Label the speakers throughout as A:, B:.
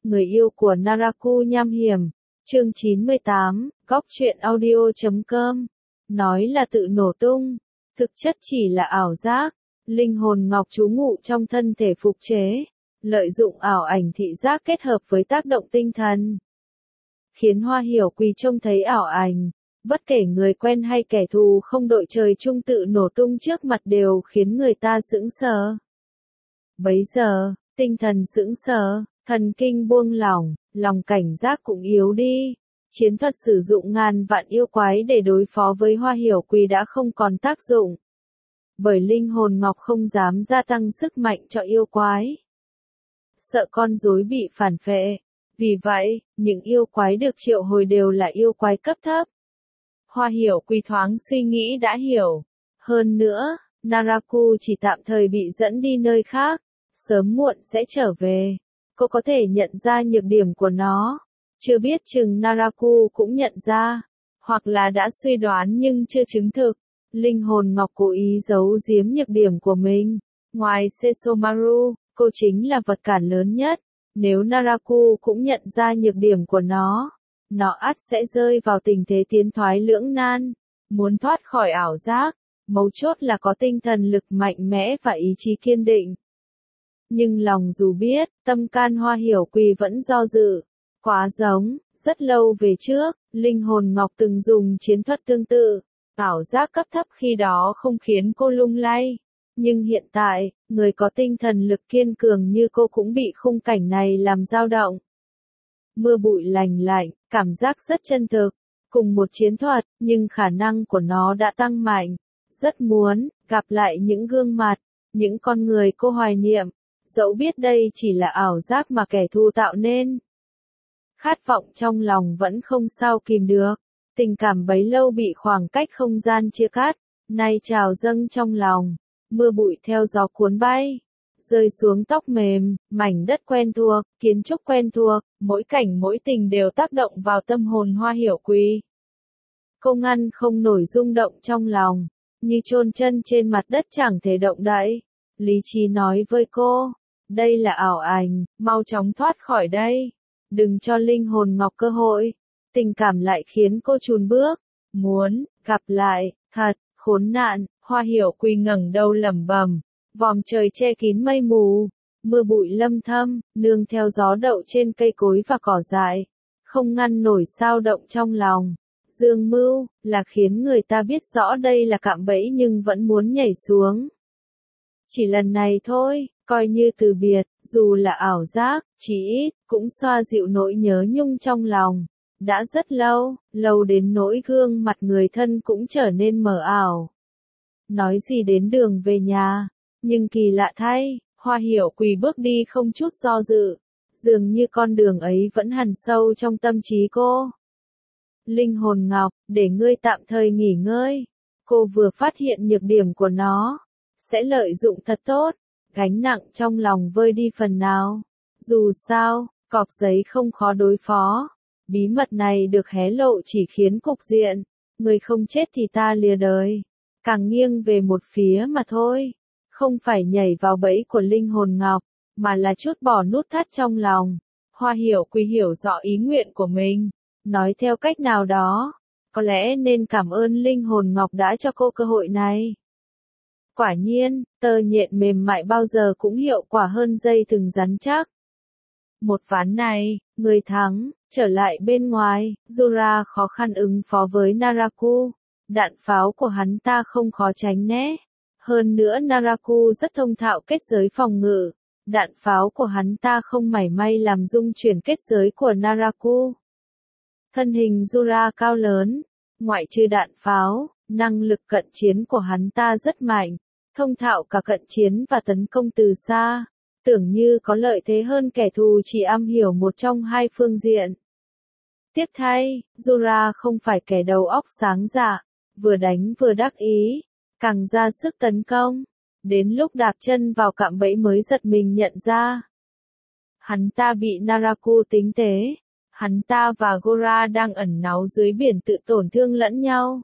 A: người yêu của Naraku nham hiểm, chương 98, góc truyện audio.com, nói là tự nổ tung, thực chất chỉ là ảo giác, linh hồn ngọc trú ngụ trong thân thể phục chế, lợi dụng ảo ảnh thị giác kết hợp với tác động tinh thần, khiến Hoa Hiểu Quỳ trông thấy ảo ảnh, bất kể người quen hay kẻ thù không đội trời chung tự nổ tung trước mặt đều khiến người ta sững sờ. Bấy giờ, tinh thần sững sờ, thần kinh buông lỏng, lòng cảnh giác cũng yếu đi. Chiến thuật sử dụng ngàn vạn yêu quái để đối phó với Hoa Hiểu Quỳ đã không còn tác dụng. Bởi linh hồn ngọc không dám gia tăng sức mạnh cho yêu quái. Sợ con rối bị phản phệ. Vì vậy, những yêu quái được triệu hồi đều là yêu quái cấp thấp. Hoa Hiểu Quỳ thoáng suy nghĩ đã hiểu. Hơn nữa, Naraku chỉ tạm thời bị dẫn đi nơi khác, sớm muộn sẽ trở về. Cô có thể nhận ra nhược điểm của nó. Chưa biết chừng Naraku cũng nhận ra, hoặc là đã suy đoán nhưng chưa chứng thực. Linh hồn ngọc cố ý giấu giếm nhược điểm của mình. Ngoài Sesomaru, cô chính là vật cản lớn nhất. Nếu Naraku cũng nhận ra nhược điểm của nó ắt sẽ rơi vào tình thế tiến thoái lưỡng nan. Muốn thoát khỏi ảo giác, mấu chốt là có tinh thần lực mạnh mẽ và ý chí kiên định. Nhưng lòng dù biết, tâm can Hoa Hiểu Quỳ vẫn do dự. Quá giống, rất lâu về trước, linh hồn ngọc từng dùng chiến thuật tương tự. Ảo giác cấp thấp khi đó không khiến cô lung lay. Nhưng hiện tại, người có tinh thần lực kiên cường như cô cũng bị khung cảnh này làm dao động. Mưa bụi lành lạnh, cảm giác rất chân thực. Cùng một chiến thuật, nhưng khả năng của nó đã tăng mạnh. Rất muốn gặp lại những gương mặt, những con người cô hoài niệm. Dẫu biết đây chỉ là ảo giác mà kẻ thù tạo nên. Khát vọng trong lòng vẫn không sao kìm được. Tình cảm bấy lâu bị khoảng cách không gian chia cắt, nay trào dâng trong lòng. Mưa bụi theo gió cuốn bay, rơi xuống tóc mềm, mảnh đất quen thuộc, kiến trúc quen thuộc, mỗi cảnh mỗi tình đều tác động vào tâm hồn Hoa Hiểu Quỳ. Cô ngăn không nổi rung động trong lòng, như chôn chân trên mặt đất chẳng thể động đậy. Lý trí nói với cô, đây là ảo ảnh, mau chóng thoát khỏi đây. Đừng cho linh hồn ngọc cơ hội. Tình cảm lại khiến cô chùn bước. Muốn gặp lại, thật, khốn nạn. Hoa Hiểu Quỳ ngẩng đầu lẩm bẩm. Vòm trời che kín mây mù. Mưa bụi lâm thâm, nương theo gió đậu trên cây cối và cỏ dại. Không ngăn nổi sao động trong lòng. Dương mưu, là khiến người ta biết rõ đây là cạm bẫy nhưng vẫn muốn nhảy xuống. Chỉ lần này thôi, coi như từ biệt, dù là ảo giác, chí ít, cũng xoa dịu nỗi nhớ nhung trong lòng. Đã rất lâu, lâu đến nỗi gương mặt người thân cũng trở nên mờ ảo. Nói gì đến đường về nhà, nhưng kỳ lạ thay, Hoa Hiểu Quỳ bước đi không chút do dự. Dường như con đường ấy vẫn hằn sâu trong tâm trí cô. Linh hồn ngọc, để ngươi tạm thời nghỉ ngơi. Cô vừa phát hiện nhược điểm của nó. Sẽ lợi dụng thật tốt, gánh nặng trong lòng vơi đi phần nào. Dù sao, cọc giấy không khó đối phó. Bí mật này được hé lộ chỉ khiến cục diện, người không chết thì ta lìa đời, càng nghiêng về một phía mà thôi. Không phải nhảy vào bẫy của linh hồn ngọc, mà là trút bỏ nút thắt trong lòng. Hoa Hiểu Quỳ hiểu rõ ý nguyện của mình, nói theo cách nào đó, có lẽ nên cảm ơn linh hồn ngọc đã cho cô cơ hội này. Quả nhiên, tơ nhện mềm mại bao giờ cũng hiệu quả hơn dây thừng rắn chắc. Một ván này, người thắng, trở lại bên ngoài, Zora khó khăn ứng phó với Naraku. Đạn pháo của hắn ta không khó tránh né. Hơn nữa Naraku rất thông thạo kết giới phòng ngự. Đạn pháo của hắn ta không mảy may làm rung chuyển kết giới của Naraku. Thân hình Zora cao lớn, ngoại trừ đạn pháo, năng lực cận chiến của hắn ta rất mạnh. Thông thạo cả cận chiến và tấn công từ xa, tưởng như có lợi thế hơn kẻ thù chỉ am hiểu một trong hai phương diện. Tiếc thay, Zora không phải kẻ đầu óc sáng dạ, vừa đánh vừa đắc ý, càng ra sức tấn công. Đến lúc đạp chân vào cạm bẫy mới giật mình nhận ra. Hắn ta bị Naraku tính tế, hắn ta và Gora đang ẩn náu dưới biển tự tổn thương lẫn nhau.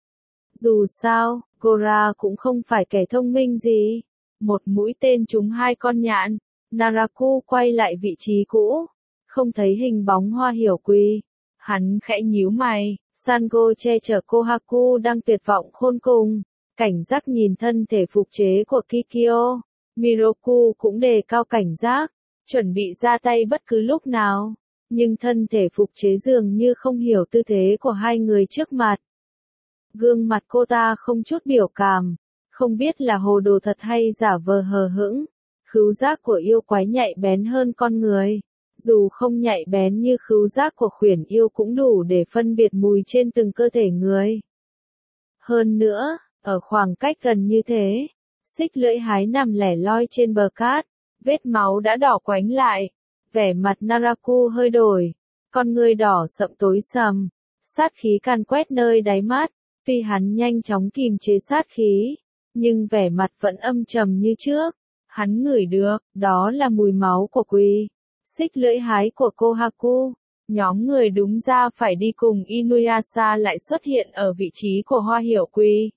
A: Dù sao, Gora cũng không phải kẻ thông minh gì. Một mũi tên trúng hai con nhạn, Naraku quay lại vị trí cũ. Không thấy hình bóng Hoa Hiểu Quỳ. Hắn khẽ nhíu mày, Sango che chở Kohaku đang tuyệt vọng khôn cùng, cảnh giác nhìn thân thể phục chế của Kikyo. Miroku cũng đề cao cảnh giác, chuẩn bị ra tay bất cứ lúc nào, nhưng thân thể phục chế dường như không hiểu tư thế của hai người trước mặt. Gương mặt cô ta không chút biểu cảm, không biết là hồ đồ thật hay giả vờ hờ hững. Khứu giác của yêu quái nhạy bén hơn con người. Dù không nhạy bén như khứu giác của khuyển yêu cũng đủ để phân biệt mùi trên từng cơ thể người. Hơn nữa, ở khoảng cách gần như thế, xích lưỡi hái nằm lẻ loi trên bờ cát, vết máu đã đỏ quánh lại, vẻ mặt Naraku hơi đổi, con ngươi đỏ sậm tối sầm, sát khí càn quét nơi đáy mắt, tuy hắn nhanh chóng kìm chế sát khí, nhưng vẻ mặt vẫn âm trầm như trước, hắn ngửi được, đó là mùi máu của Quỳ. Xích lưỡi hái của Kohaku, nhóm người đúng ra phải đi cùng Inuyasha lại xuất hiện ở vị trí của Hoa Hiểu Quỳ.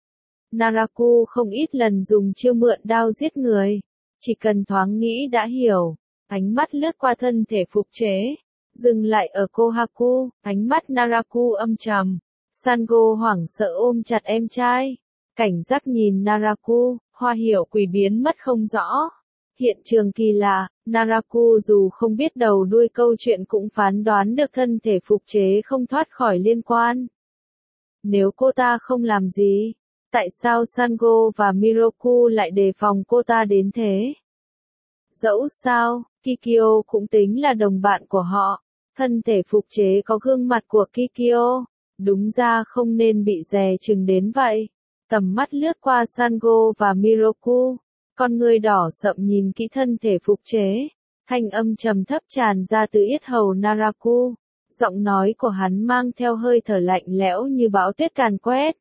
A: Naraku không ít lần dùng chiêu mượn đao giết người, chỉ cần thoáng nghĩ đã hiểu, ánh mắt lướt qua thân thể phục chế, dừng lại ở Kohaku, ánh mắt Naraku âm trầm, Sango hoảng sợ ôm chặt em trai, cảnh giác nhìn Naraku, Hoa Hiểu Quỳ biến mất không rõ. Hiện trường kỳ lạ, Naraku dù không biết đầu đuôi câu chuyện cũng phán đoán được thân thể phục chế không thoát khỏi liên quan. Nếu cô ta không làm gì, tại sao Sango và Miroku lại đề phòng cô ta đến thế? Dẫu sao, Kikyo cũng tính là đồng bạn của họ, thân thể phục chế có gương mặt của Kikyo, đúng ra không nên bị dè chừng đến vậy. Tầm mắt lướt qua Sango và Miroku. Con người đỏ sậm nhìn kỹ thân thể phục chế, thanh âm trầm thấp tràn ra từ yết hầu Naraku, giọng nói của hắn mang theo hơi thở lạnh lẽo như bão tuyết càn quét.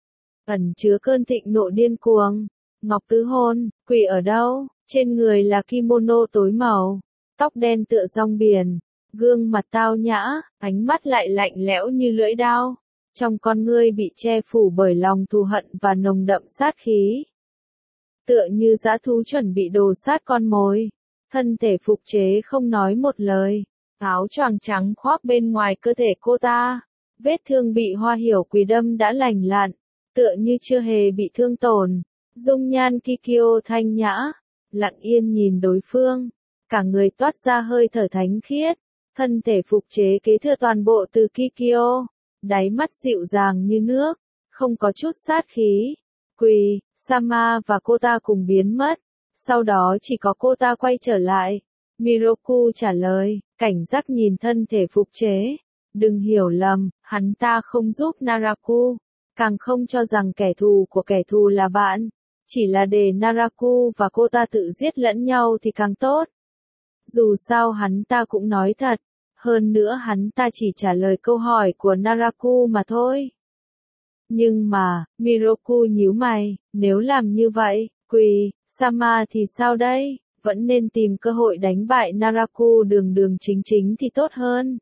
A: Ẩn chứa cơn thịnh nộ điên cuồng, Ngọc Tứ Hôn, Quỳ ở đâu? Trên người là kimono tối màu, tóc đen tựa rong biển, gương mặt tao nhã, ánh mắt lại lạnh lẽo như lưỡi dao, trong con ngươi bị che phủ bởi lòng thù hận và nồng đậm sát khí. Tựa như dã thú chuẩn bị đồ sát con mồi, thân thể phục chế không nói một lời, áo choàng trắng khoác bên ngoài cơ thể cô ta, vết thương bị Hoa Hiểu Quỳ đâm đã lành lặn, tựa như chưa hề bị thương tổn, dung nhan Kikyo thanh nhã, lặng yên nhìn đối phương, cả người toát ra hơi thở thánh khiết, thân thể phục chế kế thừa toàn bộ từ Kikyo, đáy mắt dịu dàng như nước, không có chút sát khí. Quỳ, Sama và cô ta cùng biến mất, sau đó chỉ có cô ta quay trở lại. Miroku trả lời, cảnh giác nhìn thân thể phục chế. Đừng hiểu lầm, hắn ta không giúp Naraku, càng không cho rằng kẻ thù của kẻ thù là bạn, chỉ là để Naraku và cô ta tự giết lẫn nhau thì càng tốt. Dù sao hắn ta cũng nói thật, hơn nữa hắn ta chỉ trả lời câu hỏi của Naraku mà thôi. Nhưng mà, Miroku nhíu mày, nếu làm như vậy, Quỳ, Sama thì sao đây? Vẫn nên tìm cơ hội đánh bại Naraku đường đường chính chính thì tốt hơn.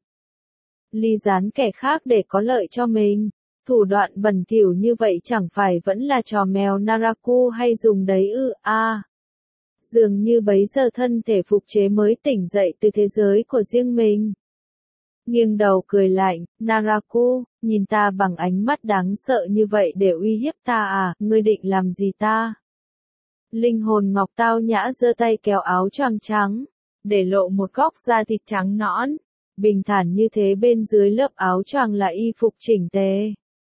A: Ly gián kẻ khác để có lợi cho mình. Thủ đoạn bẩn thỉu như vậy chẳng phải vẫn là trò mèo Naraku hay dùng đấy ư à. Dường như bấy giờ thân thể phục chế mới tỉnh dậy từ thế giới của riêng mình. Nghiêng đầu cười lạnh, Naraku, nhìn ta bằng ánh mắt đáng sợ như vậy để uy hiếp ta à, ngươi định làm gì ta? Linh hồn ngọc tao nhã giơ tay kéo áo choàng trắng, để lộ một góc da thịt trắng nõn, bình thản như thế bên dưới lớp áo choàng là y phục chỉnh tề.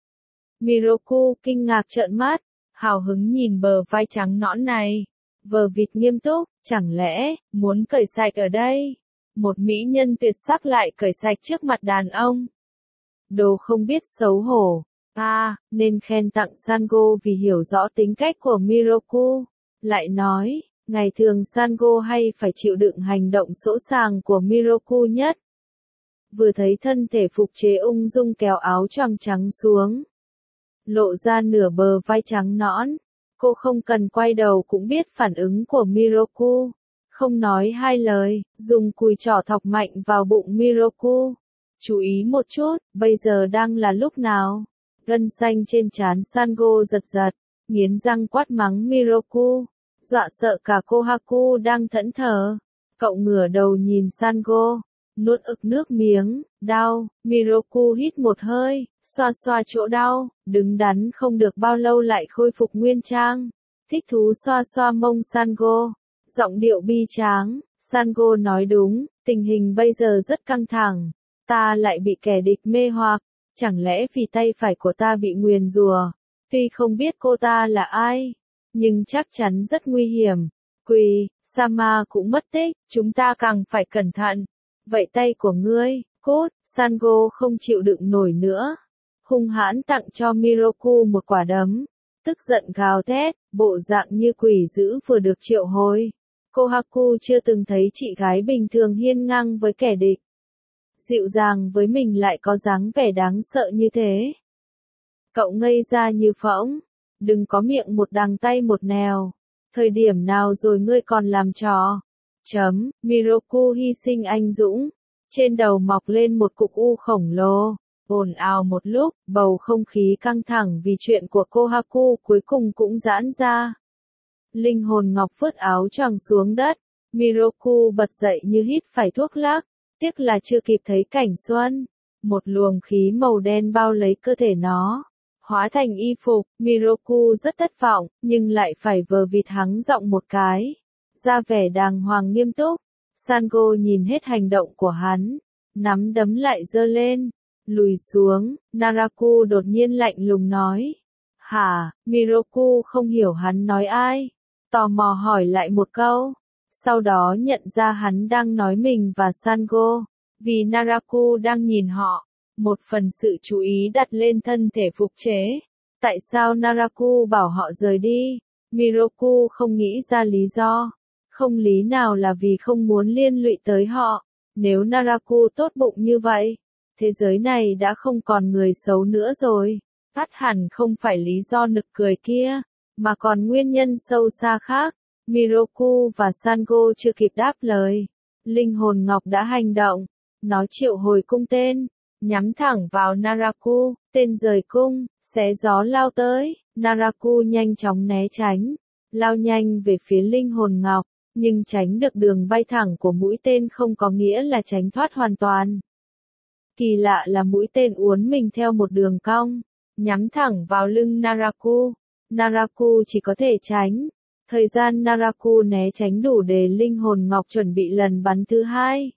A: Miroku kinh ngạc trợn mắt, hào hứng nhìn bờ vai trắng nõn này, vờ vịt nghiêm túc, chẳng lẽ, muốn cởi sạch ở đây? Một mỹ nhân tuyệt sắc lại cởi sạch trước mặt đàn ông. Đồ không biết xấu hổ. Nên khen tặng Sango vì hiểu rõ tính cách của Miroku. Lại nói, ngày thường Sango hay phải chịu đựng hành động sỗ sàng của Miroku nhất. Vừa thấy thân thể phục chế ung dung kéo áo choàng trắng xuống, lộ ra nửa bờ vai trắng nõn, cô không cần quay đầu cũng biết phản ứng của Miroku. Không nói hai lời, dùng cùi trỏ thọc mạnh vào bụng Miroku. Chú ý một chút, bây giờ đang là lúc nào? Gân xanh trên trán Sango giật giật, nghiến răng quát mắng Miroku, dọa sợ cả Kohaku đang thẫn thờ. Cậu ngửa đầu nhìn Sango, nuốt ực nước miếng, đau, Miroku hít một hơi, xoa xoa chỗ đau, đứng đắn không được bao lâu lại khôi phục nguyên trang. Thích thú xoa xoa mông Sango, giọng điệu bi tráng, Sango nói đúng, tình hình bây giờ rất căng thẳng, ta lại bị kẻ địch mê hoặc, chẳng lẽ vì tay phải của ta bị nguyền rủa? Tuy không biết cô ta là ai, nhưng chắc chắn rất nguy hiểm. Quỳ, Sama cũng mất tích, chúng ta càng phải cẩn thận. Vậy tay của ngươi, cút, Sango không chịu đựng nổi nữa. Hung hãn tặng cho Miroku một quả đấm. Tức giận gào thét, bộ dạng như quỷ dữ vừa được triệu hồi. Kohaku chưa từng thấy chị gái bình thường hiên ngang với kẻ địch. Dịu dàng với mình lại có dáng vẻ đáng sợ như thế. Cậu ngây ra như phỗng. Đừng có miệng một đằng tay một nẻo. Thời điểm nào rồi ngươi còn làm trò? Miroku hy sinh anh dũng. Trên đầu mọc lên một cục u khổng lồ. Ồn ào một lúc, bầu không khí căng thẳng vì chuyện của Kohaku cuối cùng cũng giãn ra. Linh hồn ngọc vứt áo choàng xuống đất. Miroku bật dậy như hít phải thuốc lắc. Tiếc là chưa kịp thấy cảnh xuân. Một luồng khí màu đen bao lấy cơ thể nó. Hóa thành y phục, Miroku rất thất vọng, nhưng lại phải vờ vịt hắng giọng một cái. Ra vẻ đàng hoàng nghiêm túc. Sango nhìn hết hành động của hắn. Nắm đấm lại giơ lên. Lùi xuống, Naraku đột nhiên lạnh lùng nói. Hả, Miroku không hiểu hắn nói ai. Tò mò hỏi lại một câu. Sau đó nhận ra hắn đang nói mình và Sango. Vì Naraku đang nhìn họ. Một phần sự chú ý đặt lên thân thể phục chế. Tại sao Naraku bảo họ rời đi? Miroku không nghĩ ra lý do. Không lý nào là vì không muốn liên lụy tới họ. Nếu Naraku tốt bụng như vậy, thế giới này đã không còn người xấu nữa rồi. Ắt hẳn không phải lý do nực cười kia, mà còn nguyên nhân sâu xa khác. Miroku và Sango chưa kịp đáp lời. Linh hồn ngọc đã hành động. Nó triệu hồi cung tên, nhắm thẳng vào Naraku, tên rời cung, xé gió lao tới. Naraku nhanh chóng né tránh, lao nhanh về phía linh hồn ngọc, nhưng tránh được đường bay thẳng của mũi tên không có nghĩa là tránh thoát hoàn toàn. Kỳ lạ là mũi tên uốn mình theo một đường cong, nhắm thẳng vào lưng Naraku. Naraku chỉ có thể tránh. Thời gian Naraku né tránh đủ để linh hồn ngọc chuẩn bị lần bắn thứ hai.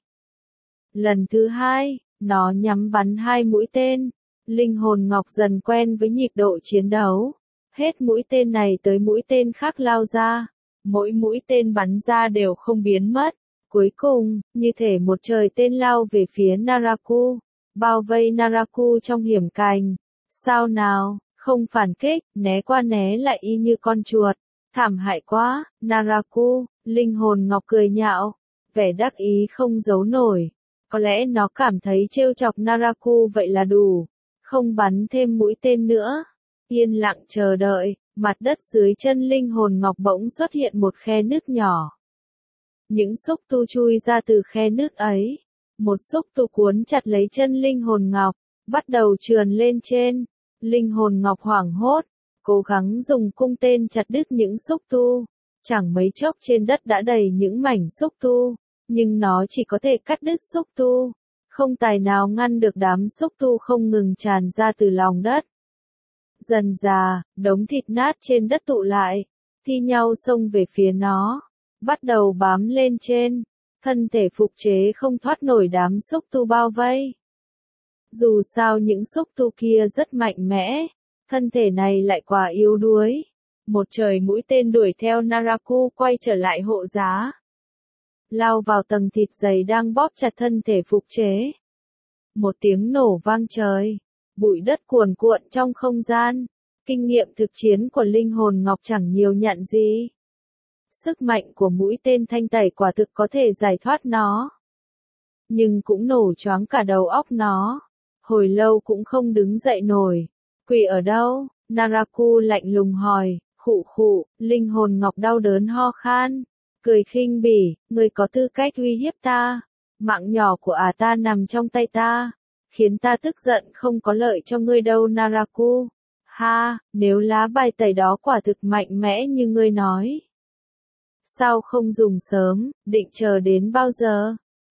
A: Lần thứ hai, nó nhắm bắn 2 mũi tên. Linh hồn ngọc dần quen với nhịp độ chiến đấu. Hết mũi tên này tới mũi tên khác lao ra. Mỗi mũi tên bắn ra đều không biến mất. Cuối cùng, như thể một trời tên lao về phía Naraku. Bao vây Naraku trong hiểm cảnh. Sao nào, không phản kích, né qua né lại y như con chuột. Thảm hại quá, Naraku, linh hồn ngọc cười nhạo. Vẻ đắc ý không giấu nổi. Có lẽ nó cảm thấy trêu chọc Naraku vậy là đủ. Không bắn thêm mũi tên nữa. Yên lặng chờ đợi, mặt đất dưới chân linh hồn ngọc bỗng xuất hiện một khe nứt nhỏ. Những xúc tu chui ra từ khe nứt ấy. Một xúc tu cuốn chặt lấy chân linh hồn ngọc, bắt đầu trườn lên trên. Linh hồn ngọc hoảng hốt, cố gắng dùng cung tên chặt đứt những xúc tu. Chẳng mấy chốc trên đất đã đầy những mảnh xúc tu, nhưng nó chỉ có thể cắt đứt xúc tu. Không tài nào ngăn được đám xúc tu không ngừng tràn ra từ lòng đất. Dần dà, đống thịt nát trên đất tụ lại, thi nhau xông về phía nó, bắt đầu bám lên trên. Thân thể phục chế không thoát nổi đám xúc tu bao vây. Dù sao những xúc tu kia rất mạnh mẽ, thân thể này lại quá yếu đuối. Một trời mũi tên đuổi theo Naraku quay trở lại hộ giá. Lao vào tầng thịt dày đang bóp chặt thân thể phục chế. Một tiếng nổ vang trời, bụi đất cuồn cuộn trong không gian. Kinh nghiệm thực chiến của linh hồn ngọc chẳng nhiều nhận gì. Sức mạnh của mũi tên thanh tẩy quả thực có thể giải thoát nó. Nhưng cũng nổ choáng cả đầu óc nó. Hồi lâu cũng không đứng dậy nổi. Quỷ ở đâu? Naraku lạnh lùng hỏi. Khụ khụ, linh hồn ngọc đau đớn ho khan. Cười khinh bỉ, ngươi có tư cách uy hiếp ta. Mạng nhỏ của ta nằm trong tay ta. Khiến ta tức giận không có lợi cho ngươi đâu Naraku. Ha, nếu lá bài tẩy đó quả thực mạnh mẽ như ngươi nói. Sao không dùng sớm, định chờ đến bao giờ?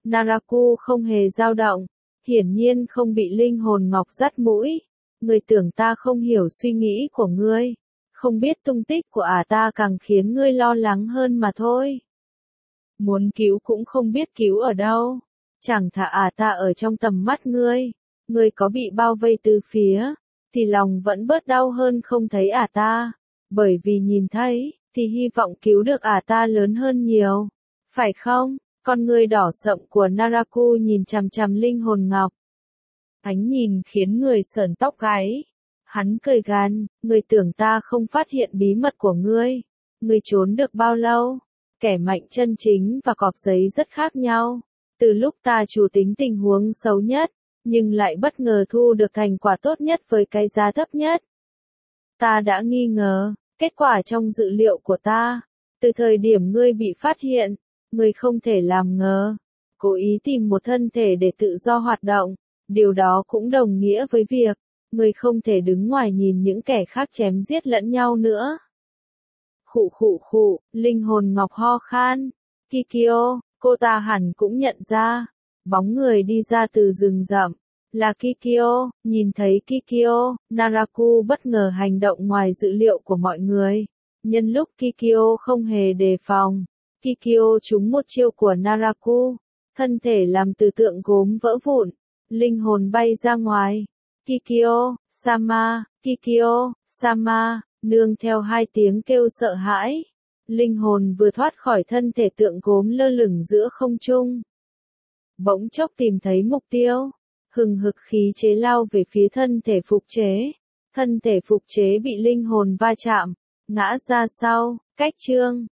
A: Naraku không hề dao động, hiển nhiên không bị linh hồn ngọc dắt mũi. Ngươi tưởng ta không hiểu suy nghĩ của ngươi, không biết tung tích của ta càng khiến ngươi lo lắng hơn mà thôi. Muốn cứu cũng không biết cứu ở đâu, chẳng thà ta ở trong tầm mắt ngươi có bị bao vây từ phía, thì lòng vẫn bớt đau hơn không thấy ta, bởi vì nhìn thấy, thì hy vọng cứu được ta lớn hơn nhiều, phải không? Con ngươi đỏ sậm của Naraku nhìn chằm chằm linh hồn ngọc. Ánh nhìn khiến người sởn tóc gáy. Hắn cười gằn, ngươi tưởng ta không phát hiện bí mật của ngươi. Ngươi trốn được bao lâu? Kẻ mạnh chân chính và cọp giấy rất khác nhau. Từ lúc ta chủ tính tình huống xấu nhất, nhưng lại bất ngờ thu được thành quả tốt nhất với cái giá thấp nhất. Ta đã nghi ngờ, kết quả trong dự liệu của ta. Từ thời điểm ngươi bị phát hiện, ngươi không thể làm ngờ. Cố ý tìm một thân thể để tự do hoạt động. Điều đó cũng đồng nghĩa với việc, ngươi không thể đứng ngoài nhìn những kẻ khác chém giết lẫn nhau nữa. Khụ, linh hồn ngọc ho khan. Kikyo, cô ta hẳn cũng nhận ra. Bóng người đi ra từ rừng rậm. Là Kikyo, nhìn thấy Kikyo, Naraku bất ngờ hành động ngoài dự liệu của mọi người. Nhân lúc Kikyo không hề đề phòng, Kikyo trúng một chiêu của Naraku. Thân thể làm từ tượng gốm vỡ vụn. Linh hồn bay ra ngoài. Kikyo, Sama, nương theo hai tiếng kêu sợ hãi. Linh hồn vừa thoát khỏi thân thể tượng gốm lơ lửng giữa không trung. Bỗng chốc tìm thấy mục tiêu. Hừng hực khí chế lao về phía thân thể phục chế. Thân thể phục chế bị linh hồn va chạm, ngã ra sau, cách chương.